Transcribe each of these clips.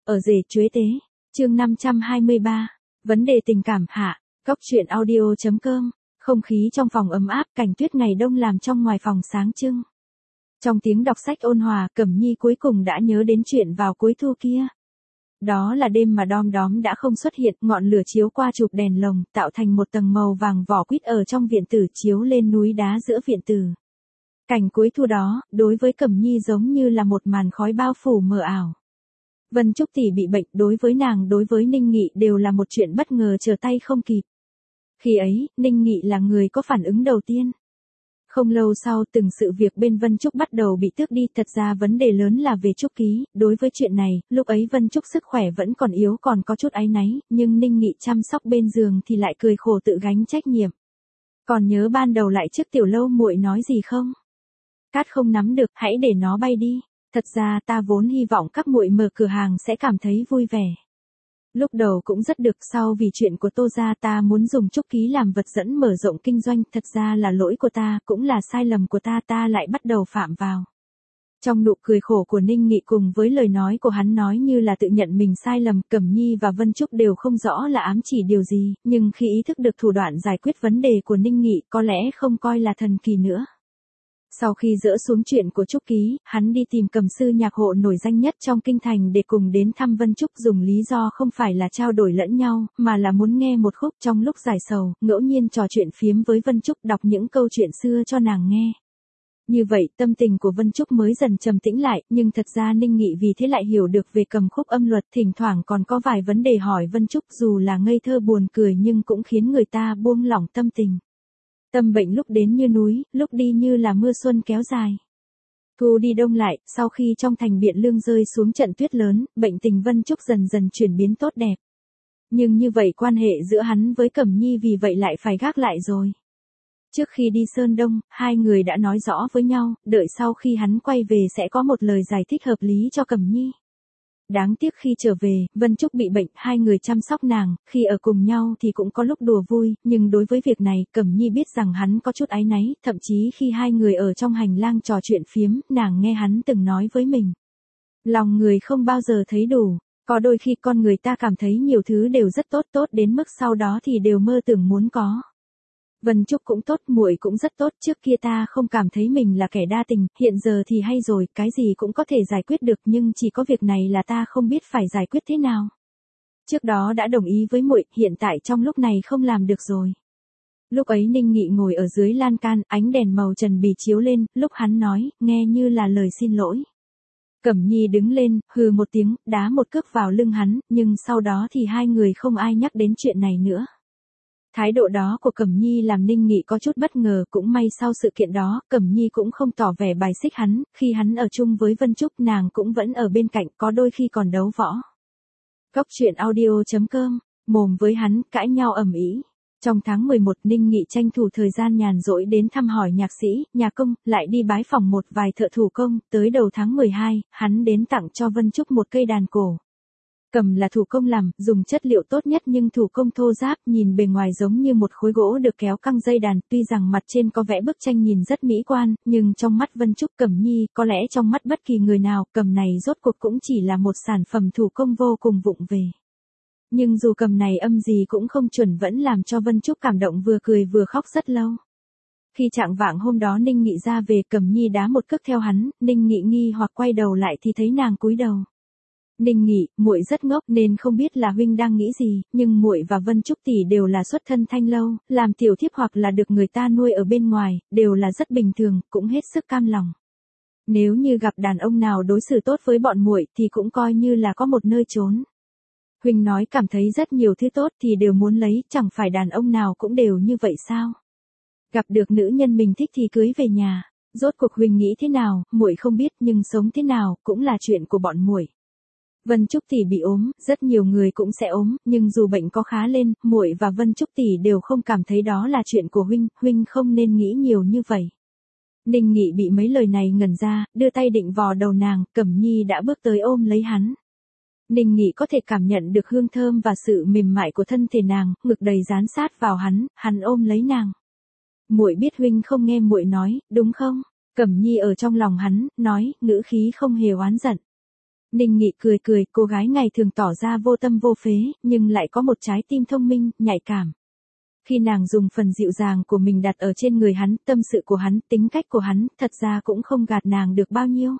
Ở rể chuế tế. Chương 523. Vấn đề tình cảm hạ. Góc truyện audio.com. Không khí trong phòng ấm áp, cảnh tuyết ngày đông làm trong ngoài phòng sáng trưng. Trong tiếng đọc sách ôn hòa, Cẩm Nhi cuối cùng đã nhớ đến chuyện vào cuối thu kia. Đó là đêm mà đom đóm đã không xuất hiện, ngọn lửa chiếu qua chụp đèn lồng, tạo thành một tầng màu vàng vỏ quýt ở trong viện tử chiếu lên núi đá giữa viện tử. Cảnh cuối thu đó, đối với Cẩm Nhi giống như là một màn khói bao phủ mờ ảo. Vân Trúc tỷ bị bệnh, đối với nàng, đối với Ninh Nghị đều là một chuyện bất ngờ trở tay không kịp. Khi ấy, Ninh Nghị là người có phản ứng đầu tiên. Không lâu sau, từng sự việc bên Vân Trúc bắt đầu bị tước đi, thật ra vấn đề lớn là về Trúc Ký. Đối với chuyện này, lúc ấy Vân Trúc sức khỏe vẫn còn yếu, còn có chút áy náy, nhưng Ninh Nghị chăm sóc bên giường thì lại cười khổ tự gánh trách nhiệm. Còn nhớ ban đầu lại trước Tiểu Lâu muội nói gì không? Cát không nắm được, hãy để nó bay đi. Thật ra ta vốn hy vọng các muội mở cửa hàng sẽ cảm thấy vui vẻ. Lúc đầu cũng rất được, sau vì chuyện của Tô gia ta muốn dùng Trúc Ký làm vật dẫn mở rộng kinh doanh, thật ra là lỗi của ta, cũng là sai lầm của ta lại bắt đầu phạm vào. Trong nụ cười khổ của Ninh Nghị cùng với lời nói của hắn nói như là tự nhận mình sai lầm, Cẩm Nhi và Vân Trúc đều không rõ là ám chỉ điều gì, nhưng khi ý thức được thủ đoạn giải quyết vấn đề của Ninh Nghị có lẽ không coi là thần kỳ nữa. Sau khi dỡ xuống chuyện của Trúc Ký, hắn đi tìm cầm sư nhạc hộ nổi danh nhất trong kinh thành để cùng đến thăm Vân Trúc, dùng lý do không phải là trao đổi lẫn nhau, mà là muốn nghe một khúc trong lúc giải sầu, ngẫu nhiên trò chuyện phiếm với Vân Trúc, đọc những câu chuyện xưa cho nàng nghe. Như vậy, tâm tình của Vân Trúc mới dần trầm tĩnh lại, nhưng thật ra Ninh Nghị vì thế lại hiểu được về cầm khúc âm luật, thỉnh thoảng còn có vài vấn đề hỏi Vân Trúc, dù là ngây thơ buồn cười nhưng cũng khiến người ta buông lỏng tâm tình. Tâm bệnh lúc đến như núi, lúc đi như là mưa xuân kéo dài. Thu đi đông lại, sau khi trong thành Biện Lương rơi xuống trận tuyết lớn, bệnh tình Vân Trúc dần dần chuyển biến tốt đẹp. Nhưng như vậy quan hệ giữa hắn với Cẩm Nhi vì vậy lại phải gác lại rồi. Trước khi đi Sơn Đông, hai người đã nói rõ với nhau, đợi sau khi hắn quay về sẽ có một lời giải thích hợp lý cho Cẩm Nhi. Đáng tiếc khi trở về, Vân Trúc bị bệnh, hai người chăm sóc nàng, khi ở cùng nhau thì cũng có lúc đùa vui, nhưng đối với việc này, Cẩm Nhi biết rằng hắn có chút áy náy, thậm chí khi hai người ở trong hành lang trò chuyện phiếm, nàng nghe hắn từng nói với mình. Lòng người không bao giờ thấy đủ, có đôi khi con người ta cảm thấy nhiều thứ đều rất tốt đến mức sau đó thì đều mơ tưởng muốn có. Vân Trúc cũng tốt, muội cũng rất tốt, trước kia ta không cảm thấy mình là kẻ đa tình, hiện giờ thì hay rồi, cái gì cũng có thể giải quyết được, nhưng chỉ có việc này là ta không biết phải giải quyết thế nào. Trước đó đã đồng ý với muội, hiện tại trong lúc này không làm được rồi. Lúc ấy Ninh Nghị ngồi ở dưới lan can, ánh đèn màu trần bì chiếu lên, lúc hắn nói, nghe như là lời xin lỗi. Cẩm Nhi đứng lên, hừ một tiếng, đá một cước vào lưng hắn, nhưng sau đó thì hai người không ai nhắc đến chuyện này nữa. Thái độ đó của Cẩm Nhi làm Ninh Nghị có chút bất ngờ, cũng may sau sự kiện đó, Cẩm Nhi cũng không tỏ vẻ bài xích hắn, khi hắn ở chung với Vân Trúc nàng cũng vẫn ở bên cạnh, có đôi khi còn đấu võ. Góc truyện audio.com, mồm với hắn, cãi nhau ầm ĩ. Trong tháng 11, Ninh Nghị tranh thủ thời gian nhàn rỗi đến thăm hỏi nhạc sĩ, nhà công, lại đi bái phỏng một vài thợ thủ công, tới đầu tháng 12, hắn đến tặng cho Vân Trúc một cây đàn cổ. Cầm là thủ công làm, dùng chất liệu tốt nhất nhưng thủ công thô ráp, nhìn bề ngoài giống như một khối gỗ được kéo căng dây đàn, tuy rằng mặt trên có vẽ bức tranh nhìn rất mỹ quan, nhưng trong mắt Vân Trúc Cẩm Nhi, có lẽ trong mắt bất kỳ người nào, cầm này rốt cuộc cũng chỉ là một sản phẩm thủ công vô cùng vụng về. Nhưng dù cầm này âm gì cũng không chuẩn vẫn làm cho Vân Trúc cảm động vừa cười vừa khóc rất lâu. Khi trạng vạng hôm đó Ninh Nghị ra về, Cẩm Nhi đá một cước theo hắn, Ninh Nghị nghi hoặc quay đầu lại thì thấy nàng cúi đầu. Ninh Nghị, muội rất ngốc nên không biết là huynh đang nghĩ gì, nhưng muội và Vân Trúc tỷ đều là xuất thân thanh lâu, làm tiểu thiếp hoặc là được người ta nuôi ở bên ngoài, đều là rất bình thường, cũng hết sức cam lòng. Nếu như gặp đàn ông nào đối xử tốt với bọn muội thì cũng coi như là có một nơi trốn. Huynh nói cảm thấy rất nhiều thứ tốt thì đều muốn lấy, chẳng phải đàn ông nào cũng đều như vậy sao? Gặp được nữ nhân mình thích thì cưới về nhà. Rốt cuộc huynh nghĩ thế nào, muội không biết, nhưng sống thế nào cũng là chuyện của bọn muội. Vân Trúc tỷ bị ốm, rất nhiều người cũng sẽ ốm, nhưng dù bệnh có khá lên, muội và Vân Trúc tỷ đều không cảm thấy đó là chuyện của huynh không nên nghĩ nhiều như vậy. Ninh Nghị bị mấy lời này ngẩn ra, đưa tay định vò đầu nàng, Cẩm Nhi đã bước tới ôm lấy hắn. Ninh Nghị có thể cảm nhận được hương thơm và sự mềm mại của thân thể nàng, ngực đầy dán sát vào hắn ôm lấy nàng. Muội biết huynh không nghe muội nói, đúng không? Cẩm Nhi ở trong lòng hắn, nói, ngữ khí không hề oán giận. Ninh Nghị cười cười, cô gái ngày thường tỏ ra vô tâm vô phế, nhưng lại có một trái tim thông minh, nhạy cảm. Khi nàng dùng phần dịu dàng của mình đặt ở trên người hắn, tâm sự của hắn, tính cách của hắn, thật ra cũng không gạt nàng được bao nhiêu.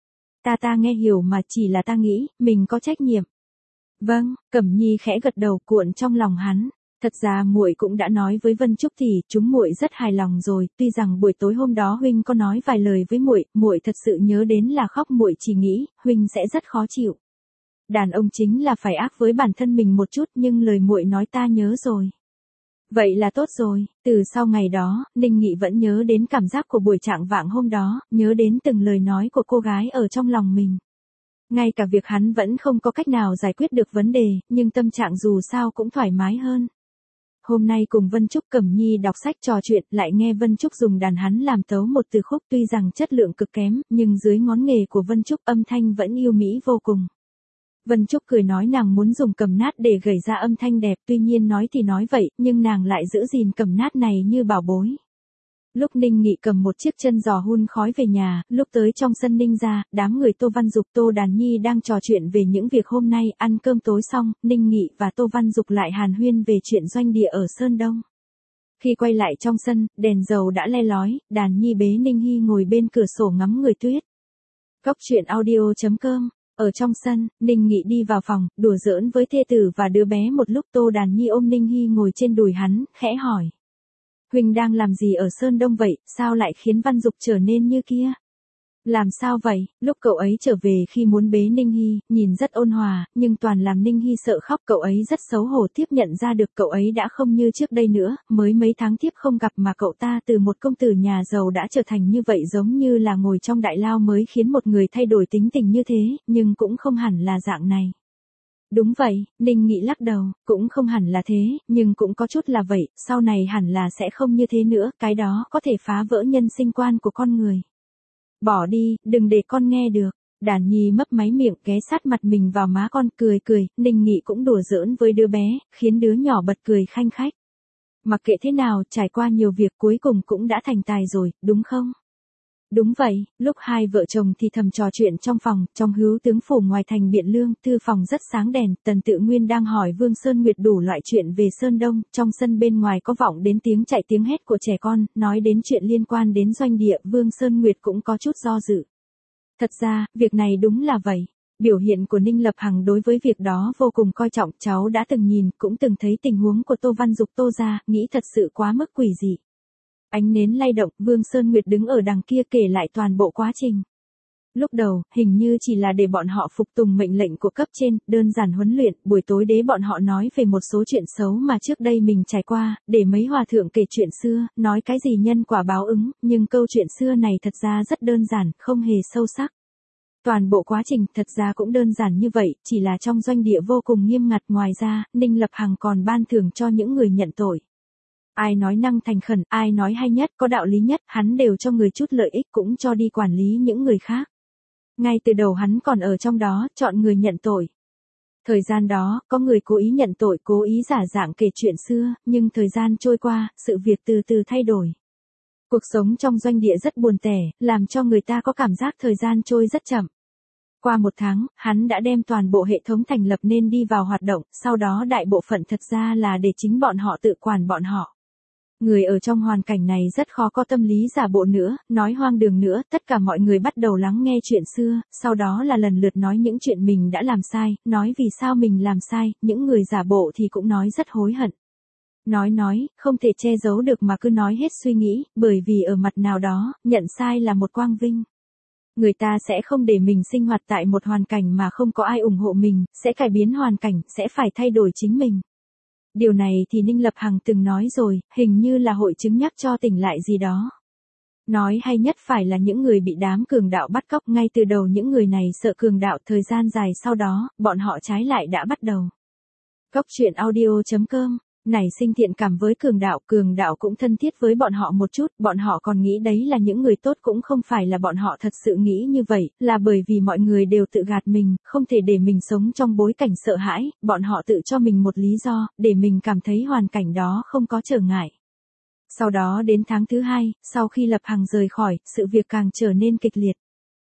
Ta nghe hiểu mà, chỉ là ta nghĩ, mình có trách nhiệm. Vâng, Cẩm Nhi khẽ gật đầu, cuộn trong lòng hắn. Thật ra muội cũng đã nói với Vân Trúc thì chúng muội rất hài lòng rồi, tuy rằng buổi tối hôm đó huynh có nói vài lời với muội thật sự nhớ đến là khóc, muội chỉ nghĩ huynh sẽ rất khó chịu. Đàn ông chính là phải ác với bản thân mình một chút, nhưng lời muội nói ta nhớ rồi. Vậy là tốt rồi. Từ sau ngày đó, Ninh Nghị vẫn nhớ đến cảm giác của buổi trạng vạng hôm đó, nhớ đến từng lời nói của cô gái ở trong lòng mình. Ngay cả việc hắn vẫn không có cách nào giải quyết được vấn đề, nhưng tâm trạng dù sao cũng thoải mái hơn. Hôm nay cùng Vân Trúc Cẩm Nhi đọc sách trò chuyện, lại nghe Vân Trúc dùng đàn hắn làm tấu một từ khúc, tuy rằng chất lượng cực kém, nhưng dưới ngón nghề của Vân Trúc âm thanh vẫn yêu mỹ vô cùng. Vân Trúc cười nói nàng muốn dùng cầm nát để gảy ra âm thanh đẹp, tuy nhiên nói thì nói vậy, nhưng nàng lại giữ gìn cầm nát này như bảo bối. Lúc Ninh Nghị cầm một chiếc chân giò hun khói về nhà, lúc tới trong sân Ninh gia, đám người Tô Văn Dục, Tô Đàn Nhi đang trò chuyện về những việc hôm nay, ăn cơm tối xong, Ninh Nghị và Tô Văn Dục lại hàn huyên về chuyện doanh địa ở Sơn Đông. Khi quay lại trong sân, đèn dầu đã le lói, Đàn Nhi bế Ninh Hy ngồi bên cửa sổ ngắm người tuyết. Cốc truyện audio.com. Ở trong sân, Ninh Nghị đi vào phòng, đùa giỡn với thê tử và đứa bé một lúc. Tô Đàn Nhi ôm Ninh Hy ngồi trên đùi hắn, khẽ hỏi. Huynh đang làm gì ở Sơn Đông vậy, sao lại khiến Văn Dục trở nên như kia? Làm sao vậy? Lúc cậu ấy trở về khi muốn bế Ninh Hy, nhìn rất ôn hòa, nhưng toàn làm Ninh Hy sợ khóc. Cậu ấy rất xấu hổ, tiếp nhận ra được cậu ấy đã không như trước đây nữa, mới mấy tháng tiếp không gặp mà cậu ta từ một công tử nhà giàu đã trở thành như vậy, giống như là ngồi trong đại lao mới khiến một người thay đổi tính tình như thế, nhưng cũng không hẳn là dạng này. Đúng vậy, Ninh Nghị lắc đầu, cũng không hẳn là thế, nhưng cũng có chút là vậy, sau này hẳn là sẽ không như thế nữa, cái đó có thể phá vỡ nhân sinh quan của con người. Bỏ đi, đừng để con nghe được. Đàn Nhi mấp máy miệng, ghé sát mặt mình vào má con, cười cười. Ninh Nghị cũng đùa giỡn với đứa bé, khiến đứa nhỏ bật cười khanh khách. Mặc kệ thế nào, trải qua nhiều việc cuối cùng cũng đã thành tài rồi, đúng không? Đúng vậy, lúc hai vợ chồng thì thầm trò chuyện trong phòng, trong Hữu Tướng phủ ngoài thành Biện Lương, thư phòng rất sáng đèn, Tần Tự Nguyên đang hỏi Vương Sơn Nguyệt đủ loại chuyện về Sơn Đông, trong sân bên ngoài có vọng đến tiếng chạy tiếng hét của trẻ con, nói đến chuyện liên quan đến doanh địa, Vương Sơn Nguyệt cũng có chút do dự. Thật ra, việc này đúng là vậy. Biểu hiện của Ninh Lập Hằng đối với việc đó vô cùng coi trọng, cháu đã từng nhìn, cũng từng thấy tình huống của Tô Văn Dục Tô gia, nghĩ thật sự quá mức quỷ dị. Ánh nến lay động, Vương Sơn Nguyệt đứng ở đằng kia kể lại toàn bộ quá trình. Lúc đầu, hình như chỉ là để bọn họ phục tùng mệnh lệnh của cấp trên, đơn giản huấn luyện, buổi tối đế bọn họ nói về một số chuyện xấu mà trước đây mình trải qua, để mấy hòa thượng kể chuyện xưa, nói cái gì nhân quả báo ứng, nhưng câu chuyện xưa này thật ra rất đơn giản, không hề sâu sắc. Toàn bộ quá trình thật ra cũng đơn giản như vậy, chỉ là trong doanh địa vô cùng nghiêm ngặt, ngoài ra, Ninh Lập Hằng còn ban thưởng cho những người nhận tội. Ai nói năng thành khẩn, ai nói hay nhất, có đạo lý nhất, hắn đều cho người chút lợi ích, cũng cho đi quản lý những người khác. Ngay từ đầu hắn còn ở trong đó, chọn người nhận tội. Thời gian đó, có người cố ý nhận tội, cố ý giả dạng kể chuyện xưa, nhưng thời gian trôi qua, sự việc từ từ thay đổi. Cuộc sống trong doanh địa rất buồn tẻ, làm cho người ta có cảm giác thời gian trôi rất chậm. Qua một tháng, hắn đã đem toàn bộ hệ thống thành lập nên đi vào hoạt động, sau đó đại bộ phận thật ra là để chính bọn họ tự quản bọn họ. Người ở trong hoàn cảnh này rất khó có tâm lý giả bộ nữa, nói hoang đường nữa, tất cả mọi người bắt đầu lắng nghe chuyện xưa, sau đó là lần lượt nói những chuyện mình đã làm sai, nói vì sao mình làm sai, những người giả bộ thì cũng nói rất hối hận. Nói, không thể che giấu được mà cứ nói hết suy nghĩ, bởi vì ở mặt nào đó, nhận sai là một quang vinh. Người ta sẽ không để mình sinh hoạt tại một hoàn cảnh mà không có ai ủng hộ mình, sẽ cải biến hoàn cảnh, sẽ phải thay đổi chính mình. Điều này thì Ninh Lập Hằng từng nói rồi, hình như là hội chứng nhắc cho tỉnh lại gì đó. Nói hay nhất phải là những người bị đám cường đạo bắt cóc, ngay từ đầu những người này sợ cường đạo, thời gian dài sau đó, bọn họ trái lại đã bắt đầu. Cốc truyện audio.com nảy sinh thiện cảm với cường đạo cũng thân thiết với bọn họ một chút, bọn họ còn nghĩ đấy là những người tốt, cũng không phải là bọn họ thật sự nghĩ như vậy, là bởi vì mọi người đều tự gạt mình, không thể để mình sống trong bối cảnh sợ hãi, bọn họ tự cho mình một lý do, để mình cảm thấy hoàn cảnh đó không có trở ngại. Sau đó đến tháng thứ 2, sau khi Lập Hằng rời khỏi, sự việc càng trở nên kịch liệt.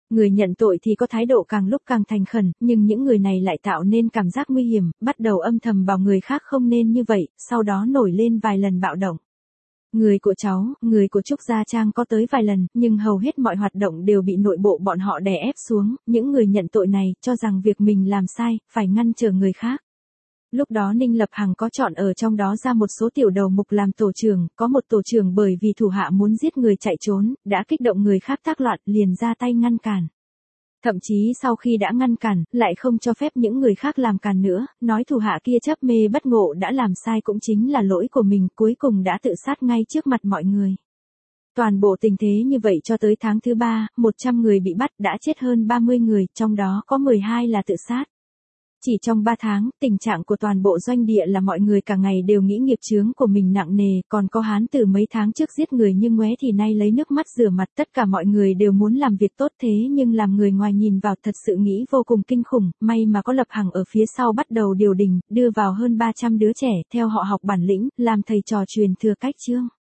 Người nhận tội thì có thái độ càng lúc càng thành khẩn, nhưng những người này lại tạo nên cảm giác nguy hiểm, bắt đầu âm thầm bảo người khác không nên như vậy, sau đó nổi lên vài lần bạo động. Người của cháu, người của Trúc Gia Trang có tới vài lần, nhưng hầu hết mọi hoạt động đều bị nội bộ bọn họ đè ép xuống, những người nhận tội này cho rằng việc mình làm sai, phải ngăn trở người khác. Lúc đó Ninh Lập Hằng có chọn ở trong đó ra một số tiểu đầu mục làm tổ trưởng, có một tổ trưởng bởi vì thủ hạ muốn giết người chạy trốn, đã kích động người khác tác loạn, liền ra tay ngăn cản. Thậm chí sau khi đã ngăn cản, lại không cho phép những người khác làm cản nữa, nói thủ hạ kia chấp mê bất ngộ đã làm sai cũng chính là lỗi của mình, cuối cùng đã tự sát ngay trước mặt mọi người. Toàn bộ tình thế như vậy cho tới tháng thứ 3, 100 người bị bắt, đã chết hơn 30 người, trong đó có 12 là tự sát. Chỉ trong 3 tháng, tình trạng của toàn bộ doanh địa là mọi người cả ngày đều nghĩ nghiệp chướng của mình nặng nề, còn có hán tử mấy tháng trước giết người nhưng ngoé thì nay lấy nước mắt rửa mặt, tất cả mọi người đều muốn làm việc tốt thế nhưng làm người ngoài nhìn vào thật sự nghĩ vô cùng kinh khủng, may mà có Lập Hằng ở phía sau bắt đầu điều đình, đưa vào hơn 300 đứa trẻ, theo họ học bản lĩnh, làm thầy trò truyền thừa cách chương.